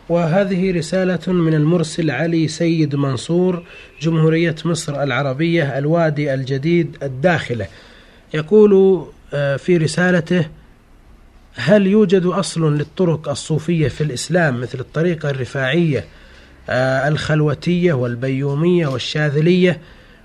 وهذه رسالة من المرسل علي سيد منصور، جمهورية مصر العربية، الوادي الجديد الداخلة. يقول في رسالته: هل يوجد أصل للطرق الصوفية في الإسلام مثل الطريقة الرفاعية الخلوتية والبيومية والشاذلية؟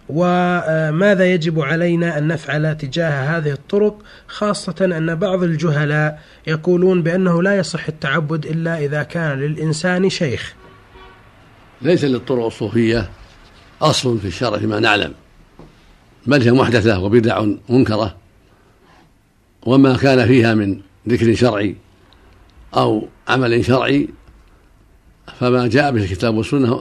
وماذا يجب علينا أن نفعل تجاه هذه الطرق، خاصة أن بعض الجهلاء يقولون بأنه لا يصح التعبد إلا إذا كان للإنسان شيخ؟ ليس للطرق الصوفية أصل في الشرع فيما نعلم، بل هي محدثة وبدع منكرة، وما كان فيها من ذكر شرعي أو عمل شرعي فما جاء به الكتاب والسنة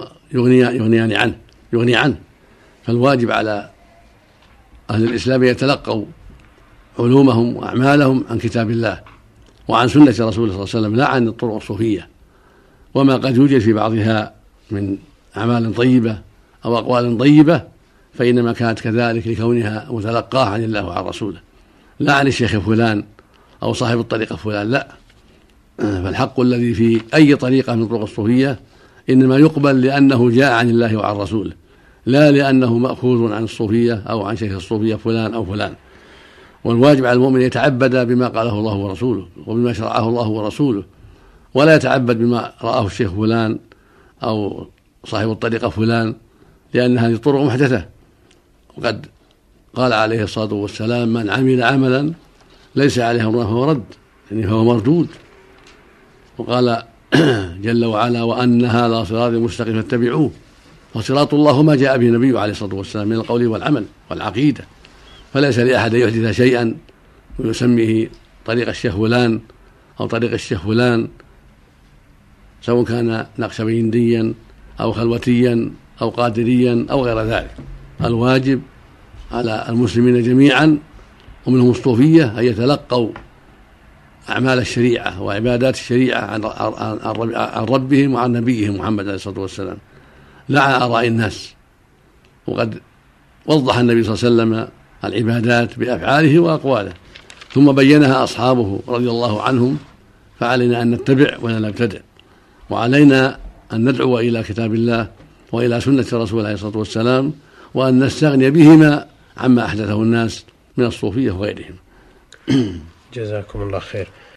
يغني عنه. فالواجب على أهل الإسلام يتلقوا علومهم وأعمالهم عن كتاب الله وعن سنة رسوله صلى الله عليه وسلم، لا عن الطرق الصوفية وما قد يوجد في بعضها من أعمال طيبة أو أقوال طيبة، فإنما كانت كذلك لكونها متلقاة عن الله وعن رسوله، لا عن الشيخ فلان أو صاحب الطريقة فلان، لا. فالحق الذي في أي طريقة من الطرق الصوفية إنما يقبل لأنه جاء عن الله وعن رسوله، لا لأنه مأخوذ عن الصوفية أو عن شيخ الصوفية فلان أو فلان. والواجب على المؤمن يتعبد بما قاله الله ورسوله وبما شرعه الله ورسوله، ولا يتعبد بما رآه الشيخ فلان أو صاحب الطريقة فلان، لأن هذه الطرق محدثة. وقد قال عليه الصلاة والسلام: من عمل عملا ليس عليه أمرنا فهو رد، يعني فهو مردود. وقال جل وعلا: وأن هذا صراطي مستقيما فاتبعوه. وصراط الله ما جاء به النبي عليه الصلاة والسلام من القول والعمل والعقيدة، فليس لأحد يحدث شيئا ويسميه طريق الشيخ فلان أو طريق الشيخ فلان، سواء كان نقشبنديا أو خلوتيا أو قادريا أو غير ذلك. الواجب على المسلمين جميعا ومنهم الصوفية أن يتلقوا أعمال الشريعة وعبادات الشريعة عن ربهم وعن نبيهم محمد عليه الصلاة والسلام، لا عن آراء الناس. وقد وضح النبي صلى الله عليه وسلم العبادات بأفعاله وأقواله، ثم بينها أصحابه رضي الله عنهم، فعلينا أن نتبع ولا نبتدع، وعلينا أن ندعو إلى كتاب الله وإلى سنة رسوله عليه الصلاة والسلام، وأن نستغني بهما عما أحدثه الناس من الصوفية وغيرهم. جزاكم الله خير.